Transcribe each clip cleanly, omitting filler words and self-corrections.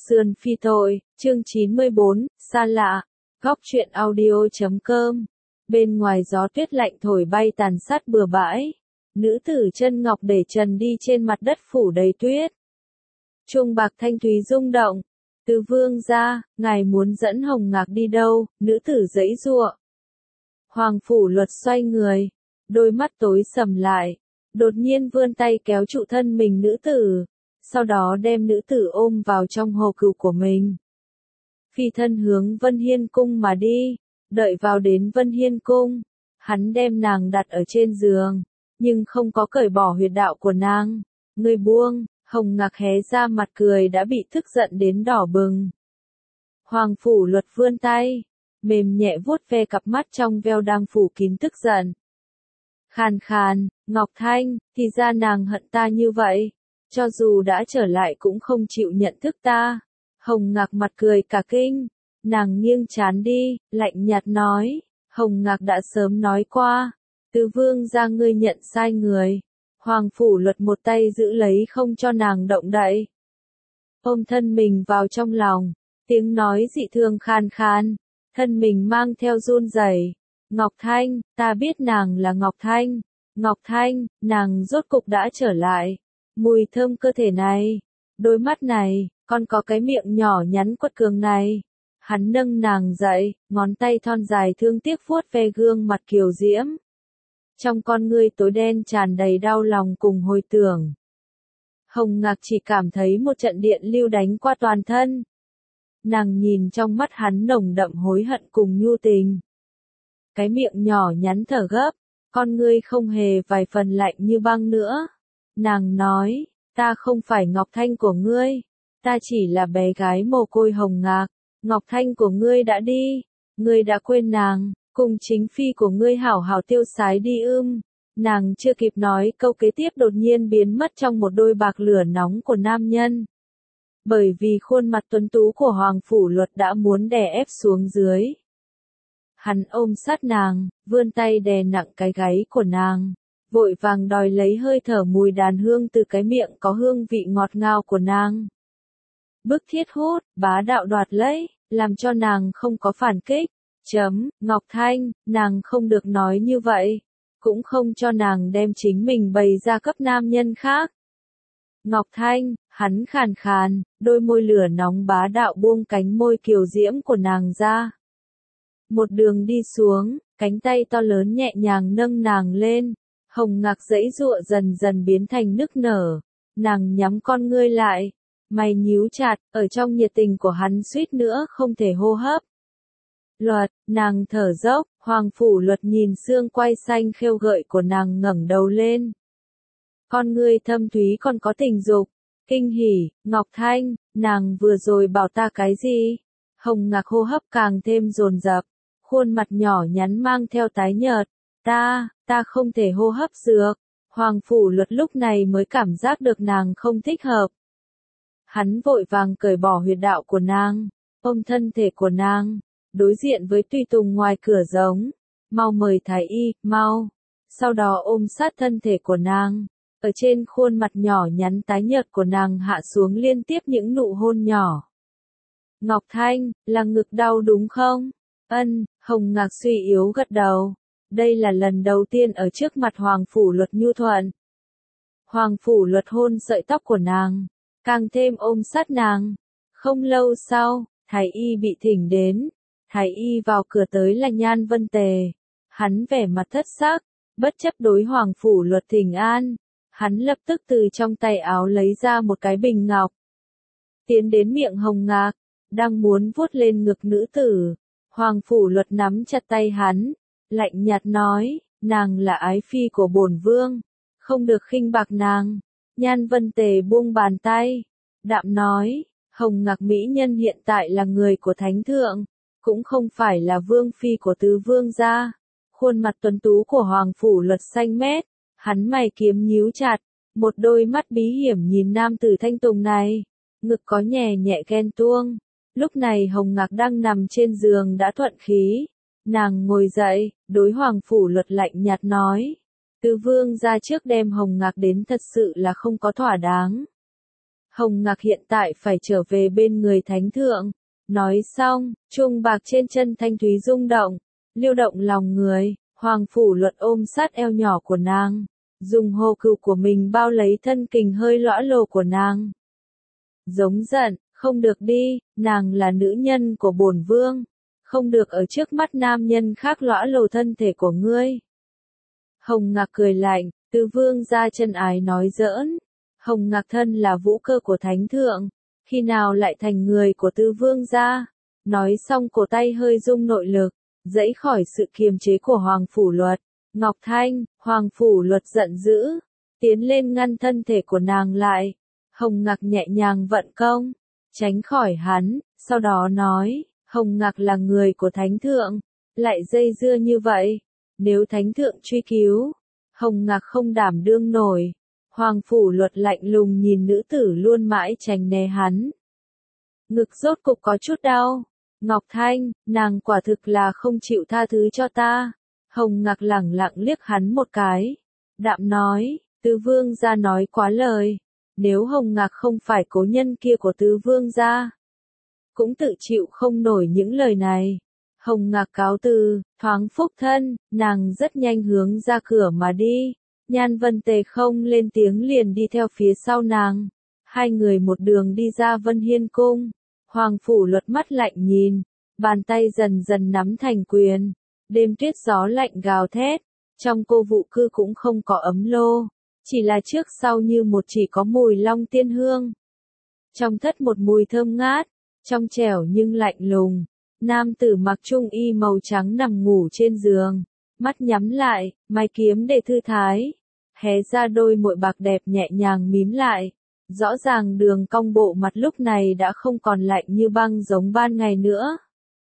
Sườn phi tội, chương 94, xa lạ, góc truyện audio.com. Bên ngoài gió tuyết lạnh thổi bay tàn sát bừa bãi. Nữ tử chân ngọc để trần đi trên mặt đất phủ đầy tuyết. Chuông bạc thanh thúy rung động. Từ vương gia, ngài muốn dẫn Hồng Ngạc đi đâu? Nữ tử giãy giụa. Hoàng Phủ Luật xoay người, đôi mắt tối sầm lại, đột nhiên vươn tay kéo trụ thân mình nữ tử, sau đó đem nữ tử ôm vào trong hồ cừu của mình. Phi thân hướng Vân Hiên Cung mà đi, đợi vào đến Vân Hiên Cung, hắn đem nàng đặt ở trên giường, nhưng không có cởi bỏ huyệt đạo của nàng. Người buông, Hồng Ngạc hé ra mặt cười đã bị tức giận đến đỏ bừng. Hoàng Phủ Luật vươn tay, mềm nhẹ vuốt ve cặp mắt trong veo đang phủ kín tức giận. Khàn khàn, Ngọc Thanh, thì ra nàng hận ta như vậy, cho dù đã trở lại cũng không chịu nhận thức ta. Hồng Ngạc mặt cười cả kinh, nàng nghiêng trán đi, lạnh nhạt nói, Hồng Ngạc đã sớm nói qua, Tứ vương gia ngươi nhận sai người. Hoàng Phủ Luật một tay giữ lấy không cho nàng động đậy. Ôm thân mình vào trong lòng, tiếng nói dị thường khan khan, thân mình mang theo run rẩy. Ngọc Thanh, ta biết nàng là Ngọc Thanh. Ngọc Thanh, nàng rốt cục đã trở lại. Mùi thơm cơ thể này, đôi mắt này, còn có cái miệng nhỏ nhắn quật cường này. Hắn nâng nàng dậy, ngón tay thon dài thương tiếc vuốt ve gương mặt kiều diễm. Trong con ngươi tối đen tràn đầy đau lòng cùng hồi tưởng. Hồng Ngạc chỉ cảm thấy một trận điện lưu đánh qua toàn thân. Nàng nhìn trong mắt hắn nồng đậm hối hận cùng nhu tình. Cái miệng nhỏ nhắn thở gấp, con ngươi không hề vài phần lạnh như băng nữa. Nàng nói, ta không phải Ngọc Thanh của ngươi, ta chỉ là bé gái mồ côi Hồng Ngạc. Ngọc Thanh của ngươi đã đi, ngươi đã quên nàng, cùng chính phi của ngươi hảo hảo tiêu sái đi ưm. Nàng chưa kịp nói câu kế tiếp đột nhiên biến mất trong một đôi bạc lửa nóng của nam nhân. Bởi vì khuôn mặt tuấn tú của Hoàng Phủ Luật đã muốn đè ép xuống dưới. Hắn ôm sát nàng, vươn tay đè nặng cái gáy của nàng, vội vàng đòi lấy hơi thở mùi đàn hương từ cái miệng có hương vị ngọt ngào của nàng. Bức thiết hút, bá đạo đoạt lấy, làm cho nàng không có phản kích. Ngọc Thanh, nàng không được nói như vậy, cũng không cho nàng đem chính mình bày ra cấp nam nhân khác. Ngọc Thanh, hắn khàn khàn, đôi môi lửa nóng bá đạo buông cánh môi kiều diễm của nàng ra. Một đường đi xuống, cánh tay to lớn nhẹ nhàng nâng nàng lên, Hồng Ngạc giãy giụa dần dần biến thành nức nở, nàng nhắm con ngươi lại, mày nhíu chặt, ở trong nhiệt tình của hắn suýt nữa không thể hô hấp. Luật, nàng thở dốc, Hoàng Phủ Luật nhìn xương quai xanh khêu gợi của nàng ngẩng đầu lên. Con ngươi thâm thúy còn có tình dục, kinh hỉ, Ngọc Thanh, nàng vừa rồi bảo ta cái gì? Hồng Ngạc hô hấp càng thêm dồn dập, khuôn mặt nhỏ nhắn mang theo tái nhợt, ta không thể hô hấp dược. Hoàng Phủ Luật lúc này mới cảm giác được nàng không thích hợp. Hắn vội vàng cởi bỏ huyệt đạo của nàng, ôm thân thể của nàng, đối diện với tùy tùng ngoài cửa giống, mau mời thái y, mau. Sau đó ôm sát thân thể của nàng, ở trên khuôn mặt nhỏ nhắn tái nhợt của nàng hạ xuống liên tiếp những nụ hôn nhỏ. Ngọc Thanh, là ngực đau đúng không? Ân, Hồng Ngạc suy yếu gật đầu. Đây là lần đầu tiên ở trước mặt Hoàng Phủ Luật nhu thuận. Hoàng Phủ Luật hôn sợi tóc của nàng, càng thêm ôm sát nàng. Không lâu sau, thái y bị thỉnh đến. Thái y vào cửa tới là Nhan Vân Tề. Hắn vẻ mặt thất sắc, bất chấp đối Hoàng Phủ Luật thỉnh an. Hắn lập tức từ trong tay áo lấy ra một cái bình ngọc. Tiến đến miệng Hồng Ngạc, đang muốn vuốt lên ngực nữ tử. Hoàng Phủ Luật nắm chặt tay hắn, lạnh nhạt nói, nàng là ái phi của bổn vương, không được khinh bạc nàng. Nhan Vân Tề buông bàn tay, đạm nói, Hồng Ngạc mỹ nhân hiện tại là người của thánh thượng, cũng không phải là vương phi của tứ vương gia. Khuôn mặt tuấn tú của Hoàng Phủ Luật xanh mét, hắn mày kiếm nhíu chặt, một đôi mắt bí hiểm nhìn nam tử thanh tùng này, ngực có nhẹ nhẹ ghen tuông. Lúc này Hồng Ngạc đang nằm trên giường đã thuận khí, nàng ngồi dậy, đối Hoàng Phủ Luật lạnh nhạt nói, tứ vương gia trước đem Hồng Ngạc đến thật sự là không có thỏa đáng. Hồng Ngạc hiện tại phải trở về bên người thánh thượng. Nói xong, chuông bạc trên chân Thanh Thúy rung động, liêu động lòng người. Hoàng Phủ Luật ôm sát eo nhỏ của nàng, dùng hồ cừu của mình bao lấy thân kình hơi lõa lồ của nàng. Giống giận, không được đi, nàng là nữ nhân của bổn vương, không được ở trước mắt nam nhân khác lõa lồ thân thể của ngươi. Hồng Ngạc cười lạnh, Tứ vương gia chân ái nói giỡn. Hồng Ngạc thân là vũ cơ của thánh thượng, khi nào lại thành người của Tứ vương gia? Nói xong cổ tay hơi rung nội lực, dãy khỏi sự kiềm chế của Hoàng Phủ Luật. Ngọc Thanh, Hoàng Phủ Luật giận dữ, tiến lên ngăn thân thể của nàng lại. Hồng Ngạc nhẹ nhàng vận công, tránh khỏi hắn, sau đó nói, Hồng Ngạc là người của thánh thượng, lại dây dưa như vậy, nếu thánh thượng truy cứu, Hồng Ngạc không đảm đương nổi. Hoàng Phủ Luật lạnh lùng nhìn nữ tử luôn mãi tránh né hắn. Ngực rốt cục có chút đau. Ngọc Thanh, nàng quả thực là không chịu tha thứ cho ta. Hồng Ngạc lẳng lặng liếc hắn một cái. Đạm nói, Tứ vương gia nói quá lời. Nếu Hồng Ngạc không phải cố nhân kia của Tứ vương gia, cũng tự chịu không nổi những lời này. Hồng Ngạc cáo từ, thoáng phúc thân, nàng rất nhanh hướng ra cửa mà đi. Nhan Vân Tề không lên tiếng liền đi theo phía sau nàng. Hai người một đường đi ra Vân Hiên Cung. Hoàng Phủ Luật mắt lạnh nhìn, bàn tay dần dần nắm thành quyền. Đêm tuyết gió lạnh gào thét, trong cô vụ cư cũng không có ấm lô, chỉ là trước sau như một chỉ có mùi long tiên hương. Trong thất một mùi thơm ngát, trong trẻo nhưng lạnh lùng. Nam tử mặc trung y màu trắng nằm ngủ trên giường, mắt nhắm lại, mái kiếm để thư thái, hé ra đôi môi bạc đẹp nhẹ nhàng mím lại. Rõ ràng đường cong bộ mặt lúc này đã không còn lạnh như băng giống ban ngày nữa.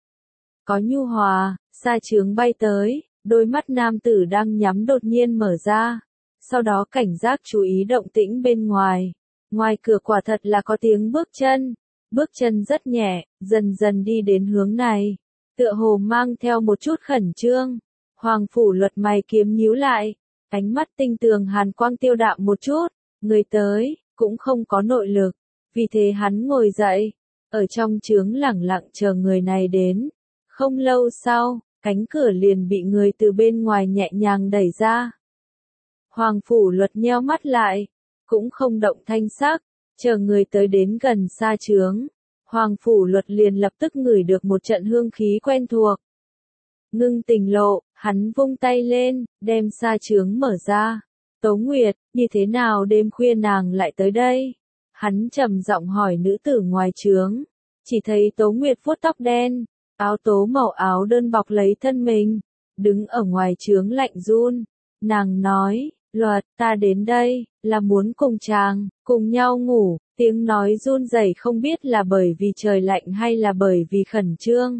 Có nhu hòa, sa chướng bay tới, đôi mắt nam tử đang nhắm đột nhiên mở ra. Sau đó cảnh giác chú ý động tĩnh bên ngoài. Ngoài cửa quả thật là có tiếng bước chân rất nhẹ, dần dần đi đến hướng này. Tựa hồ mang theo một chút khẩn trương. Hoàng Phủ Luật mày kiếm nhíu lại, ánh mắt tinh tường hàn quang tiêu đạm một chút. Người tới cũng không có nội lực, vì thế hắn ngồi dậy, ở trong trướng lẳng lặng chờ người này đến. Không lâu sau, cánh cửa liền bị người từ bên ngoài nhẹ nhàng đẩy ra. Hoàng Phủ Luật nheo mắt lại, cũng không động thanh sắc, chờ người tới đến gần sa trướng. Hoàng Phủ Luật liền lập tức ngửi được một trận hương khí quen thuộc. Ngưng tình lộ, hắn vung tay lên, đem sa trướng mở ra. Tố Nguyệt, như thế nào đêm khuya nàng lại tới đây? Hắn trầm giọng hỏi nữ tử ngoài trướng. Chỉ thấy Tố Nguyệt vuốt tóc đen, áo tố màu áo đơn bọc lấy thân mình, đứng ở ngoài trướng lạnh run. Nàng nói, Luật, ta đến đây, là muốn cùng chàng, cùng nhau ngủ. Tiếng nói run rẩy không biết là bởi vì trời lạnh hay là bởi vì khẩn trương.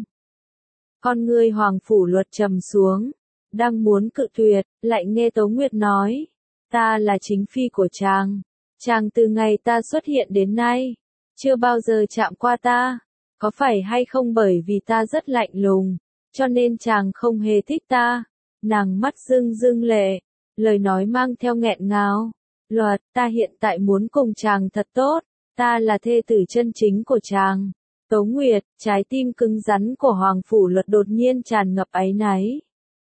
Con ngươi Hoàng Phủ Luật trầm xuống, đang muốn cự tuyệt, lại nghe Tố Nguyệt nói. Ta là chính phi của chàng. Chàng từ ngày ta xuất hiện đến nay, chưa bao giờ chạm qua ta. Có phải hay không bởi vì ta rất lạnh lùng, cho nên chàng không hề thích ta? Nàng mắt rưng rưng lệ, lời nói mang theo nghẹn ngào. Luật, ta hiện tại muốn cùng chàng thật tốt, ta là thê tử chân chính của chàng. Tố Nguyệt, trái tim cứng rắn của Hoàng Phủ Luật đột nhiên tràn ngập áy náy.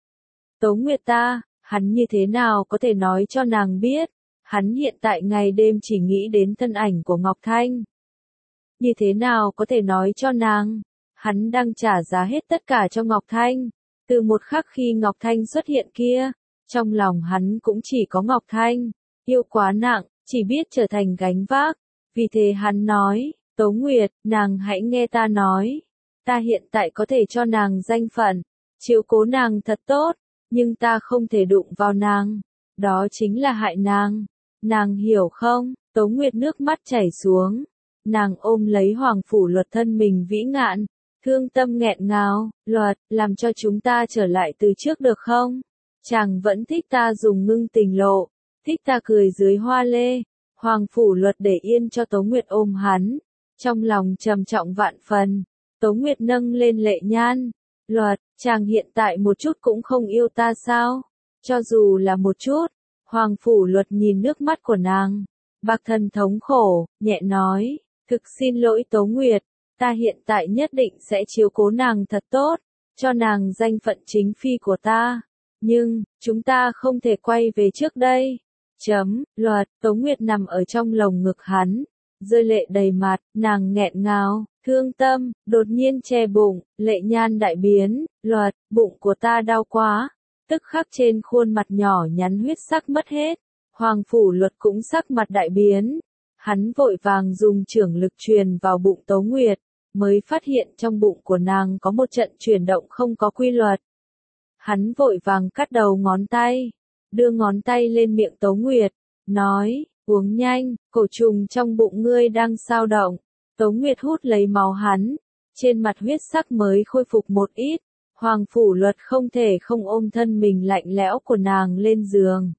Tố Nguyệt ta, hắn như thế nào có thể nói cho nàng biết, hắn hiện tại ngày đêm chỉ nghĩ đến thân ảnh của Ngọc Thanh. Như thế nào có thể nói cho nàng, hắn đang trả giá hết tất cả cho Ngọc Thanh. Từ một khắc khi Ngọc Thanh xuất hiện kia, trong lòng hắn cũng chỉ có Ngọc Thanh, yêu quá nặng, chỉ biết trở thành gánh vác. Vì thế hắn nói, Tố Nguyệt, nàng hãy nghe ta nói. Ta hiện tại có thể cho nàng danh phận, chiếu cố nàng thật tốt, nhưng ta không thể đụng vào nàng. Đó chính là hại nàng. Nàng hiểu không? Tố Nguyệt nước mắt chảy xuống. Nàng ôm lấy Hoàng Phủ Luật thân mình vĩ ngạn, thương tâm nghẹn ngào. Luật, làm cho chúng ta trở lại từ trước được không? Chàng vẫn thích ta dùng ngưng tình lộ, thích ta cười dưới hoa lê. Hoàng Phủ Luật để yên cho Tố Nguyệt ôm hắn, trong lòng trầm trọng vạn phần. Tố Nguyệt nâng lên lệ nhan. Luật, chàng hiện tại một chút cũng không yêu ta sao? Cho dù là một chút. Hoàng Phủ Luật nhìn nước mắt của nàng, Bạc Thần thống khổ, nhẹ nói, thực xin lỗi Tố Nguyệt, ta hiện tại nhất định sẽ chiếu cố nàng thật tốt, cho nàng danh phận chính phi của ta. Nhưng, chúng ta không thể quay về trước đây. Luật, Tố Nguyệt nằm ở trong lồng ngực hắn, rơi lệ đầy mặt, nàng nghẹn ngào, thương tâm, đột nhiên che bụng, lệ nhan đại biến, Luật, bụng của ta đau quá. Tức khắc trên khuôn mặt nhỏ nhắn huyết sắc mất hết. Hoàng Phủ Luật cũng sắc mặt đại biến. Hắn vội vàng dùng trưởng lực truyền vào bụng Tố Nguyệt, mới phát hiện trong bụng của nàng có một trận chuyển động không có quy luật. Hắn vội vàng cắt đầu ngón tay, đưa ngón tay lên miệng Tố Nguyệt, nói, uống nhanh, cổ trùng trong bụng ngươi đang xao động. Tố Nguyệt hút lấy máu hắn, trên mặt huyết sắc mới khôi phục một ít. Hoàng Phủ Luật không thể không ôm thân mình lạnh lẽo của nàng lên giường.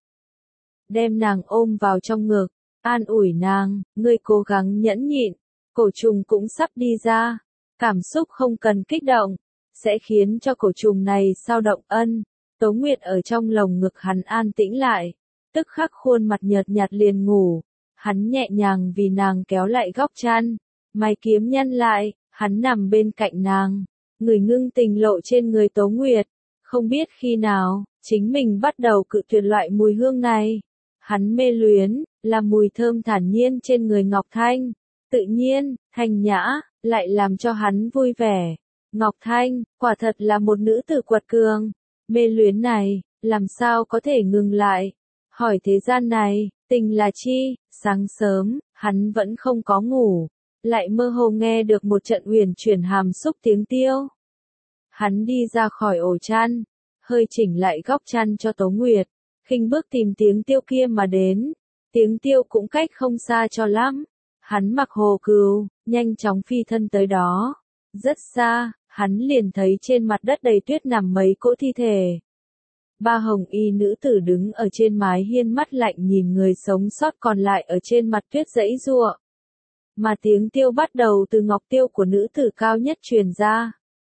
Đem nàng ôm vào trong ngực, an ủi nàng, ngươi cố gắng nhẫn nhịn, cổ trùng cũng sắp đi ra. Cảm xúc không cần kích động, sẽ khiến cho cổ trùng này xao động ân. Tố Nguyệt ở trong lồng ngực hắn an tĩnh lại, tức khắc khuôn mặt nhợt nhạt liền ngủ. Hắn nhẹ nhàng vì nàng kéo lại góc chăn, mày kiếm nhăn lại, hắn nằm bên cạnh nàng. Người ngưng tình lộ trên người Tố Nguyệt, không biết khi nào, chính mình bắt đầu cự tuyệt loại mùi hương này. Hắn mê luyến, là mùi thơm thản nhiên trên người Ngọc Thanh, tự nhiên, thanh nhã, lại làm cho hắn vui vẻ. Ngọc Thanh, quả thật là một nữ tử quật cường, mê luyến này, làm sao có thể ngừng lại. Hỏi thế gian này, tình là chi, sáng sớm, hắn vẫn không có ngủ. Lại mơ hồ nghe được một trận huyền chuyển hàm xúc tiếng tiêu. Hắn đi ra khỏi ổ chăn, hơi chỉnh lại góc chăn cho Tố Nguyệt, khinh bước tìm tiếng tiêu kia mà đến. Tiếng tiêu cũng cách không xa cho lắm. Hắn mặc hồ cừu, nhanh chóng phi thân tới đó. Rất xa, hắn liền thấy trên mặt đất đầy tuyết nằm mấy cỗ thi thể. Ba hồng y nữ tử đứng ở trên mái hiên mắt lạnh nhìn người sống sót còn lại ở trên mặt tuyết giãy giụa. Mà tiếng tiêu bắt đầu từ ngọc tiêu của nữ tử cao nhất truyền ra.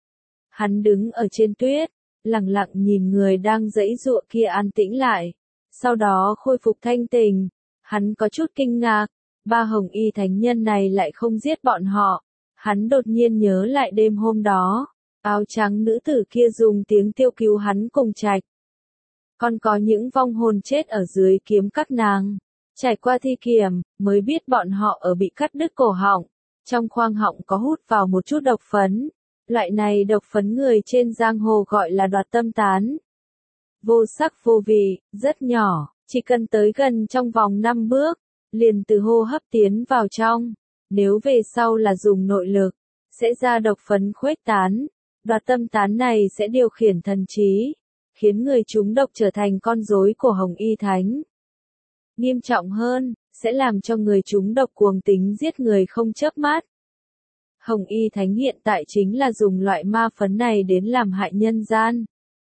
Hắn đứng ở trên tuyết, lặng lặng nhìn người đang giãy giụa kia an tĩnh lại, sau đó khôi phục thanh tình. Hắn có chút kinh ngạc, ba hồng y thánh nhân này lại không giết bọn họ. Hắn đột nhiên nhớ lại đêm hôm đó, áo trắng nữ tử kia dùng tiếng tiêu cứu hắn cùng Trạch. Còn có những vong hồn chết ở dưới kiếm các nàng. Trải qua thi kiểm, mới biết bọn họ ở bị cắt đứt cổ họng. Trong khoang họng có hút vào một chút độc phấn. Loại này độc phấn người trên giang hồ gọi là đoạt tâm tán. Vô sắc vô vị, rất nhỏ, chỉ cần tới gần trong vòng 5 bước, liền từ hô hấp tiến vào trong. Nếu về sau là dùng nội lực, sẽ ra độc phấn khuếch tán. Đoạt tâm tán này sẽ điều khiển thần trí, khiến người trúng độc trở thành con rối của Hồng Y Thánh. Nghiêm trọng hơn, sẽ làm cho người trúng độc cuồng tính giết người không chớp mắt. Hồng Y Thánh hiện tại chính là dùng loại ma phấn này đến làm hại nhân gian.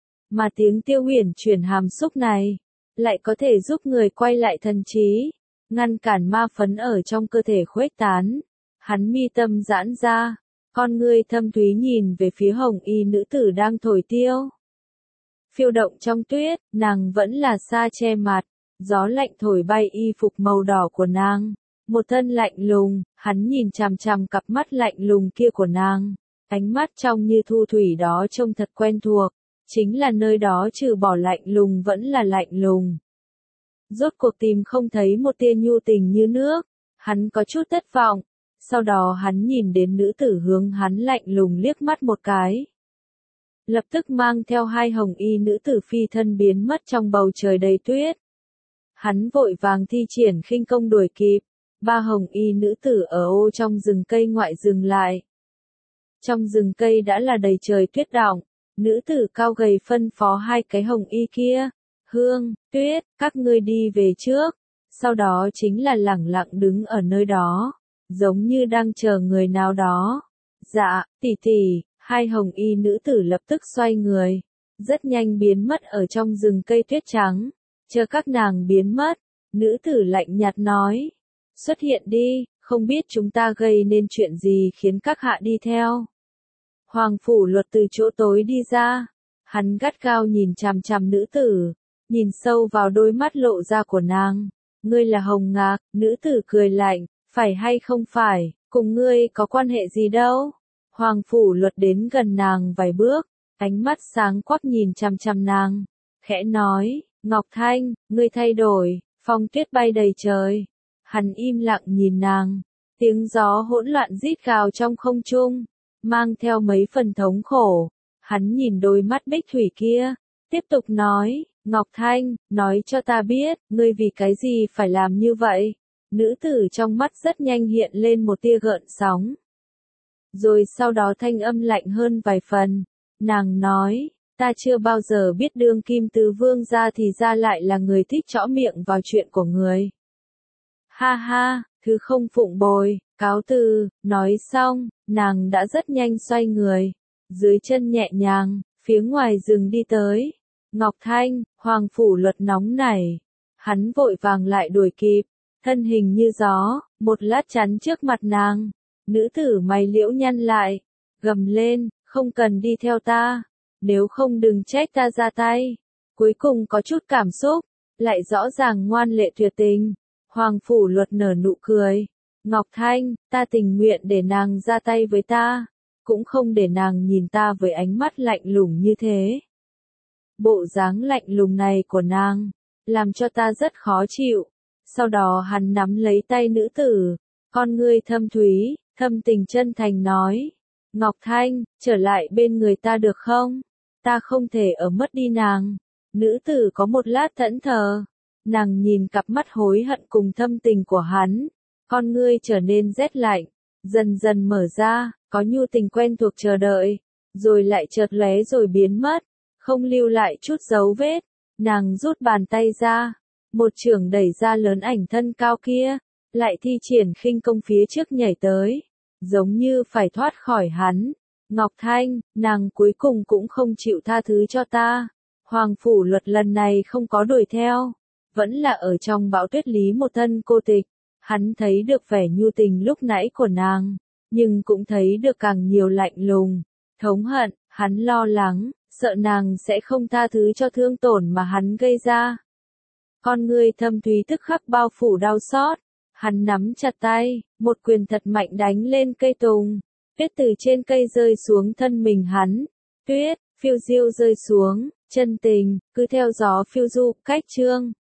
Mà tiếng tiêu huyền chuyển hàm xúc này, lại có thể giúp người quay lại thần trí, ngăn cản ma phấn ở trong cơ thể khuếch tán. Hắn mi tâm giãn ra, con ngươi thâm thúy nhìn về phía hồng y nữ tử đang thổi tiêu. Phiêu động trong tuyết, nàng vẫn là sa che mặt, gió lạnh thổi bay y phục màu đỏ của nàng. Một thân lạnh lùng, hắn nhìn chằm chằm cặp mắt lạnh lùng kia của nàng. Ánh mắt trong như thu thủy đó trông thật quen thuộc, chính là nơi đó trừ bỏ lạnh lùng vẫn là lạnh lùng. Rốt cuộc tìm không thấy một tia nhu tình như nước, hắn có chút thất vọng. Sau đó hắn nhìn đến nữ tử hướng hắn lạnh lùng liếc mắt một cái. Lập tức mang theo hai hồng y nữ tử phi thân biến mất trong bầu trời đầy tuyết. Hắn vội vàng thi triển khinh công đuổi kịp. Ba hồng y nữ tử ở ô trong rừng cây ngoại dừng lại. Trong rừng cây đã là đầy trời tuyết đọng. Nữ tử cao gầy phân phó hai cái hồng y kia. Hương, Tuyết, các ngươi đi về trước. Sau đó chính là lẳng lặng đứng ở nơi đó, giống như đang chờ người nào đó. Dạ, tỷ tỷ, hai hồng y nữ tử lập tức xoay người, rất nhanh biến mất ở trong rừng cây tuyết trắng. Chờ các nàng biến mất, nữ tử lạnh nhạt nói, xuất hiện đi, không biết chúng ta gây nên chuyện gì khiến các hạ đi theo. Hoàng Phủ Luật từ chỗ tối đi ra, hắn gắt gao nhìn chằm chằm nữ tử, nhìn sâu vào đôi mắt lộ ra của nàng. Ngươi là Hồng Ngạc, nữ tử cười lạnh, phải hay không phải, cùng ngươi có quan hệ gì đâu. Hoàng Phủ Luật đến gần nàng vài bước, ánh mắt sáng quắc nhìn chằm chằm nàng, khẽ nói, Ngọc Thanh, ngươi thay đổi, phong tuyết bay đầy trời. Hắn im lặng nhìn nàng, tiếng gió hỗn loạn rít gào trong không trung, mang theo mấy phần thống khổ. Hắn nhìn đôi mắt bích thủy kia, tiếp tục nói, Ngọc Thanh, nói cho ta biết, ngươi vì cái gì phải làm như vậy? Nữ tử trong mắt rất nhanh hiện lên một tia gợn sóng. Rồi sau đó thanh âm lạnh hơn vài phần, nàng nói, ta chưa bao giờ biết đương kim tứ vương gia thì ra lại là người thích chõ miệng vào chuyện của người. Ha ha, thứ không phụng bồi, cáo từ, nói xong, nàng đã rất nhanh xoay người, dưới chân nhẹ nhàng, phía ngoài rừng đi tới. Ngọc Thanh, Hoàng Phủ Luật nóng nảy, hắn vội vàng lại đuổi kịp, thân hình như gió, một lát chắn trước mặt nàng. Nữ tử mày liễu nhăn lại, gầm lên, không cần đi theo ta, nếu không đừng trách ta ra tay. Cuối cùng có chút cảm xúc, lại rõ ràng ngoan lệ tuyệt tình. Hoàng Phủ Luật nở nụ cười, Ngọc Thanh, ta tình nguyện để nàng ra tay với ta, cũng không để nàng nhìn ta với ánh mắt lạnh lùng như thế. Bộ dáng lạnh lùng này của nàng, làm cho ta rất khó chịu. Sau đó hắn nắm lấy tay nữ tử, con ngươi thâm thúy, thâm tình chân thành nói, Ngọc Thanh, trở lại bên người ta được không? Ta không thể ở mất đi nàng. Nữ tử có một lát thẫn thờ, nàng nhìn cặp mắt hối hận cùng thâm tình của hắn, con ngươi trở nên rét lạnh, dần dần mở ra, có nhu tình quen thuộc chờ đợi, rồi lại chợt lóe rồi biến mất, không lưu lại chút dấu vết. Nàng rút bàn tay ra, một chưởng đẩy ra lớn ảnh thân cao kia, lại thi triển khinh công phía trước nhảy tới, giống như phải thoát khỏi hắn. Ngọc Thanh, nàng cuối cùng cũng không chịu tha thứ cho ta. Hoàng Phủ Luật lần này không có đuổi theo, vẫn là ở trong bão tuyết lý một thân cô tịch. Hắn thấy được vẻ nhu tình lúc nãy của nàng, nhưng cũng thấy được càng nhiều lạnh lùng, thống hận. Hắn lo lắng, sợ nàng sẽ không tha thứ cho thương tổn mà hắn gây ra. Con ngươi thâm thúy tức khắc bao phủ đau xót, hắn nắm chặt tay, một quyền thật mạnh đánh lên cây tùng, tuyết từ trên cây rơi xuống thân mình hắn, tuyết, phiêu diêu rơi xuống, chân tình, cứ theo gió phiêu du, cách chương.